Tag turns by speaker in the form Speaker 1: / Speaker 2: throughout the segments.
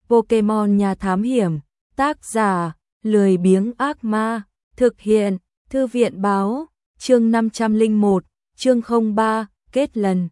Speaker 1: Pokemon nhà thám hiểm, tác giả, lười biếng ác ma, thực hiện, thư viện báo, chương 501, chương 03, kết lần,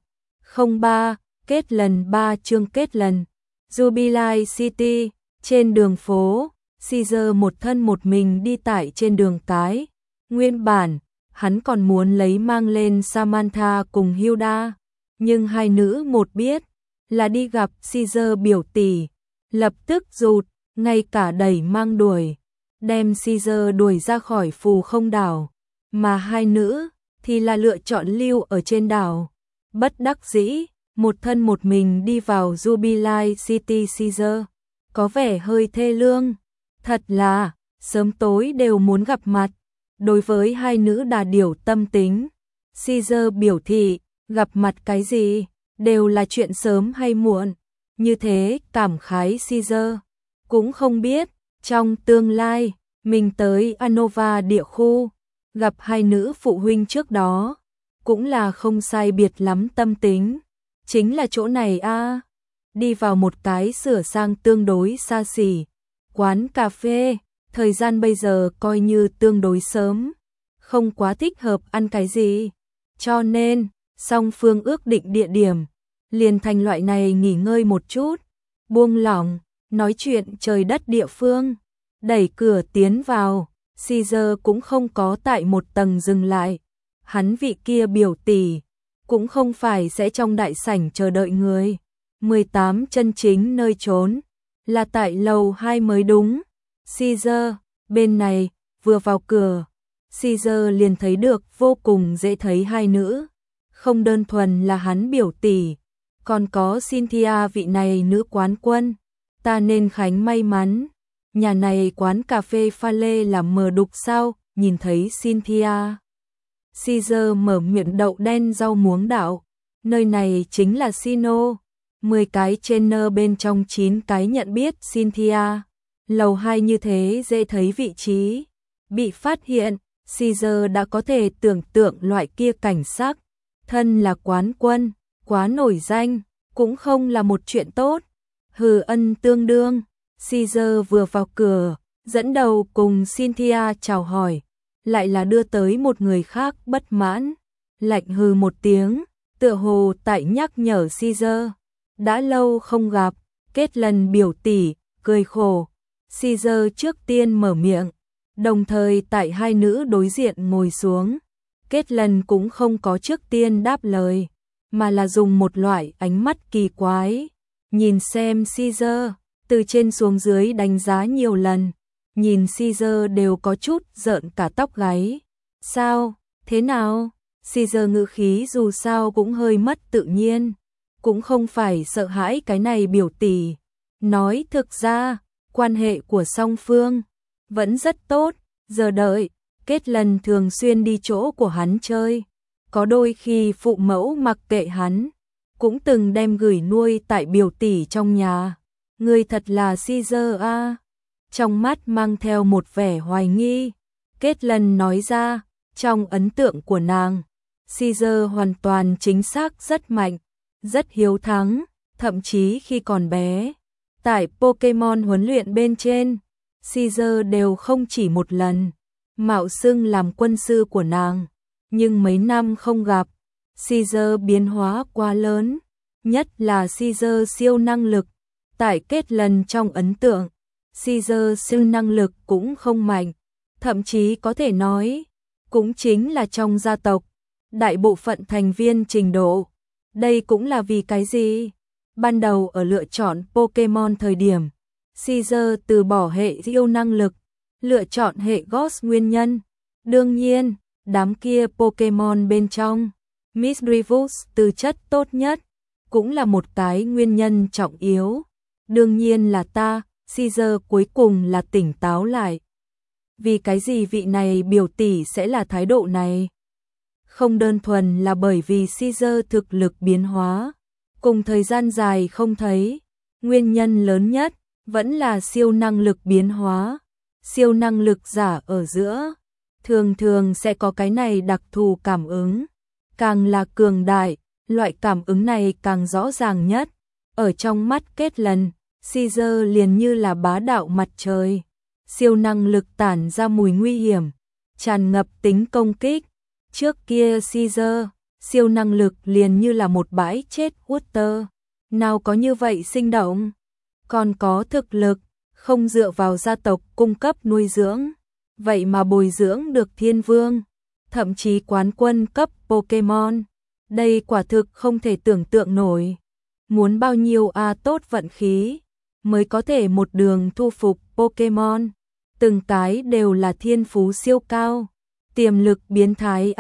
Speaker 1: 03, kết lần 3 chương kết lần, Jubilife City, trên đường phố, Caesar một thân một mình đi tại trên đường cái, nguyên bản, hắn còn muốn lấy mang lên Samantha cùng Hilda, nhưng hai nữ một biết, là đi gặp Caesar biểu tỷ, lập tức rụt, ngay cả đẩy mang đuổi, đem Caesar đuổi ra khỏi phù không đảo, mà hai nữ thì là lựa chọn lưu ở trên đảo. Bất đắc dĩ, một thân một mình đi vào Jubilife City. Caesar có vẻ hơi thê lương, thật là sớm tối đều muốn gặp mặt. Đối với hai nữ đà điểu tâm tính, Caesar biểu thị gặp mặt cái gì đều là chuyện sớm hay muộn. Như thế cảm khái Caesar cũng không biết trong tương lai mình tới Anova địa khu gặp hai nữ phụ huynh trước đó cũng là không sai biệt lắm tâm tính. Chính là chỗ này a. Đi vào một cái sửa sang tương đối xa xỉ quán cà phê, thời gian bây giờ coi như tương đối sớm, không quá thích hợp ăn cái gì, cho nên song phương ước định địa điểm liền thành loại này nghỉ ngơi một chút, buông lỏng, nói chuyện trời đất địa phương. Đẩy cửa tiến vào, Caesar cũng không có tại một tầng dừng lại, hắn vị kia biểu tỷ cũng không phải sẽ trong đại sảnh chờ đợi người. 18 chân chính nơi trốn là tại lầu 2 mới đúng. Caesar bên này vừa vào cửa, Caesar liền thấy được vô cùng dễ thấy hai nữ, không đơn thuần là hắn biểu tỷ, còn có Cynthia vị này nữ quán quân. Ta nên khánh may mắn, nhà này quán cà phê pha lê là mờ đục sao? Nhìn thấy Cynthia, Caesar mở miệng đậu đen rau muống đạo, nơi này chính là Sino. 10 cái trainer bên trong 9 cái nhận biết Cynthia. Lầu 2 như thế dễ thấy vị trí bị phát hiện, Caesar đã có thể tưởng tượng loại kia cảnh sắc. Thân là quán quân, quá nổi danh, cũng không là một chuyện tốt. Hừ ân tương đương, Caesar vừa vào cửa, dẫn đầu cùng Cynthia chào hỏi, lại là đưa tới một người khác bất mãn, lạnh hừ một tiếng, tựa hồ tại nhắc nhở Caesar. Đã lâu không gặp, kết lần biểu tỷ, cười khổ. Caesar trước tiên mở miệng, đồng thời tại hai nữ đối diện ngồi xuống. Kết lần cũng không có trước tiên đáp lời, mà là dùng một loại ánh mắt kỳ quái, nhìn xem Caesar, từ trên xuống dưới đánh giá nhiều lần, nhìn Caesar đều có chút rợn cả tóc gáy. Sao, thế nào? Caesar ngữ khí dù sao cũng hơi mất tự nhiên, cũng không phải sợ hãi cái này biểu tỷ. Nói thực ra, quan hệ của song phương vẫn rất tốt, giờ đợi, kết lần thường xuyên đi chỗ của hắn chơi, có đôi khi phụ mẫu mặc kệ hắn, cũng từng đem gửi nuôi tại biểu tỷ trong nhà. Người thật là Caesar a. Trong mắt mang theo một vẻ hoài nghi, kết lần nói ra, trong ấn tượng của nàng, Caesar hoàn toàn chính xác rất mạnh, rất hiếu thắng, thậm chí khi còn bé, tại Pokemon huấn luyện bên trên, Caesar đều không chỉ một lần mạo xưng làm quân sư của nàng, nhưng mấy năm không gặp, Caesar biến hóa quá lớn, nhất là Caesar siêu năng lực, tại kết lần trong ấn tượng, Caesar siêu năng lực cũng không mạnh, thậm chí có thể nói, cũng chính là trong gia tộc, đại bộ phận thành viên trình độ. Đây cũng là vì cái gì? Ban đầu ở lựa chọn Pokemon thời điểm, Caesar từ bỏ hệ siêu năng lực, lựa chọn hệ Ghost nguyên nhân. Đương nhiên, đám kia Pokemon bên trong, Misdreavus tư chất tốt nhất, cũng là một cái nguyên nhân trọng yếu. Đương nhiên là ta, Caesar cuối cùng là tỉnh táo lại. Vì cái gì vị này biểu tỷ sẽ là thái độ này? Không đơn thuần là bởi vì Caesar thực lực biến hóa, cùng thời gian dài không thấy, nguyên nhân lớn nhất vẫn là siêu năng lực biến hóa. Siêu năng lực giả ở giữa, thường thường sẽ có cái này đặc thù cảm ứng, càng là cường đại, loại cảm ứng này càng rõ ràng nhất. Ở trong mắt kết lần, Caesar liền như là bá đạo mặt trời, siêu năng lực tản ra mùi nguy hiểm, tràn ngập tính công kích. Trước kia Caesar, siêu năng lực liền như là một bãi chết Water, nào có như vậy sinh động, còn có thực lực, không dựa vào gia tộc cung cấp nuôi dưỡng, vậy mà bồi dưỡng được thiên vương, thậm chí quán quân cấp Pokemon. Đây quả thực không thể tưởng tượng nổi. Muốn bao nhiêu tốt vận khí mới có thể một đường thu phục Pokemon. Từng cái đều là thiên phú siêu cao, tiềm lực biến thái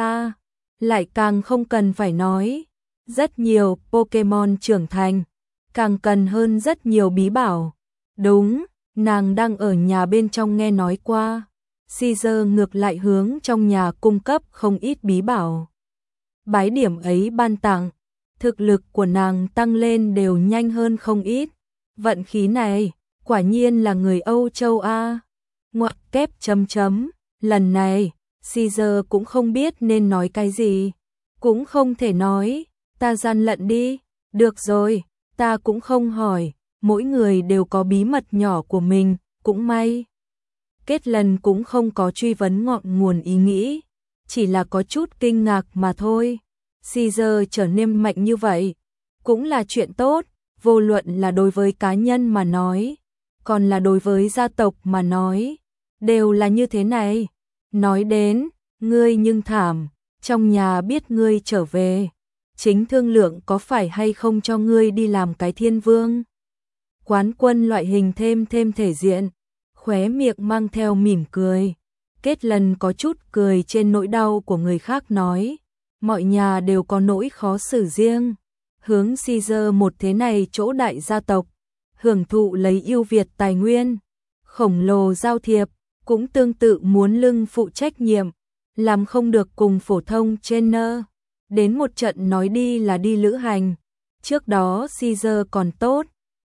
Speaker 1: lại càng không cần phải nói. Rất nhiều Pokemon trưởng thành, càng cần hơn rất nhiều bí bảo. Đúng, nàng đang ở nhà bên trong nghe nói qua. Caesar ngược lại hướng trong nhà cung cấp không ít bí bảo. Bái điểm ấy ban tặng, thực lực của nàng tăng lên đều nhanh hơn không ít. Vận khí này, quả nhiên là người Âu Châu Ngoặc kép chấm chấm, lần này, Caesar cũng không biết nên nói cái gì. Cũng không thể nói, ta gian lận đi, được rồi, ta cũng không hỏi, mỗi người đều có bí mật nhỏ của mình, cũng may. Kết lần cũng không có truy vấn ngọn nguồn ý nghĩ, chỉ là có chút kinh ngạc mà thôi. Caesar trở nên mạnh như vậy, cũng là chuyện tốt, vô luận là đối với cá nhân mà nói, còn là đối với gia tộc mà nói, đều là như thế này. Nói đến, ngươi nhưng thảm, trong nhà biết ngươi trở về, chính thương lượng có phải hay không cho ngươi đi làm cái thiên vương. Quán quân loại hình thêm thể diện, khóe miệng mang theo mỉm cười. Kết lần có chút cười trên nỗi đau của người khác nói, mọi nhà đều có nỗi khó xử riêng. Hướng Caesar một thế này chỗ đại gia tộc, hưởng thụ lấy ưu việt tài nguyên, khổng lồ giao thiệp, cũng tương tự muốn lưng phụ trách nhiệm, làm không được cùng phổ thông trainer. Đến một trận nói đi là đi lữ hành. Trước đó Caesar còn tốt,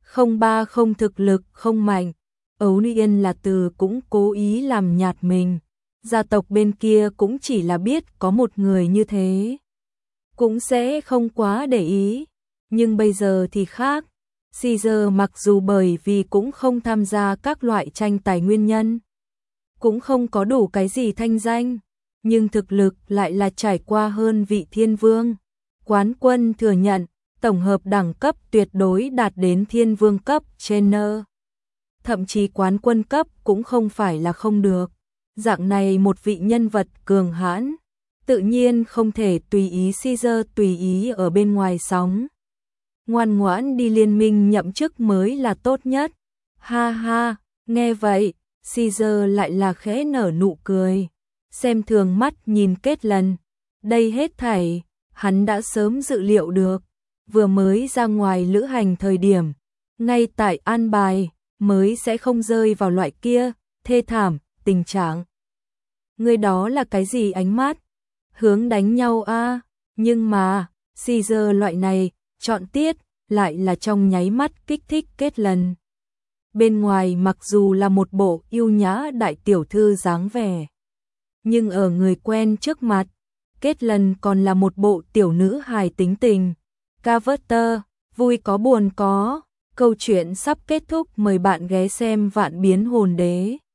Speaker 1: không thực lực không mạnh. Ấu Yên là từ cũng cố ý làm nhạt mình. Gia tộc bên kia cũng chỉ là biết có một người như thế, cũng sẽ không quá để ý. Nhưng bây giờ thì khác. Caesar mặc dù bởi vì cũng không tham gia các loại tranh tài nguyên nhân, cũng không có đủ cái gì thanh danh, nhưng thực lực lại là trải qua hơn vị thiên vương. Quán quân thừa nhận, tổng hợp đẳng cấp tuyệt đối đạt đến thiên vương cấp trainer. Thậm chí quán quân cấp cũng không phải là không được. Dạng này một vị nhân vật cường hãn, tự nhiên không thể tùy ý Caesar tùy ý ở bên ngoài sóng. Ngoan ngoãn đi liên minh nhậm chức mới là tốt nhất. Ha ha, nghe vậy, Caesar lại là khẽ nở nụ cười, xem thường mắt nhìn Kết lần. Đây hết thảy, hắn đã sớm dự liệu được, vừa mới ra ngoài lữ hành thời điểm, ngay tại an bài, mới sẽ không rơi vào loại kia, thê thảm, tình trạng. Người đó là cái gì ánh mắt? Hướng đánh nhau nhưng mà, Caesar loại này, chọn tiết, lại là trong nháy mắt kích thích Kết lần. Bên ngoài mặc dù là một bộ yêu nhã đại tiểu thư dáng vẻ, nhưng ở người quen trước mặt, Kết lần còn là một bộ tiểu nữ hài tính tình. Carver, vui có buồn có, câu chuyện sắp kết thúc, mời bạn ghé xem Vạn Biến Hồn Đế.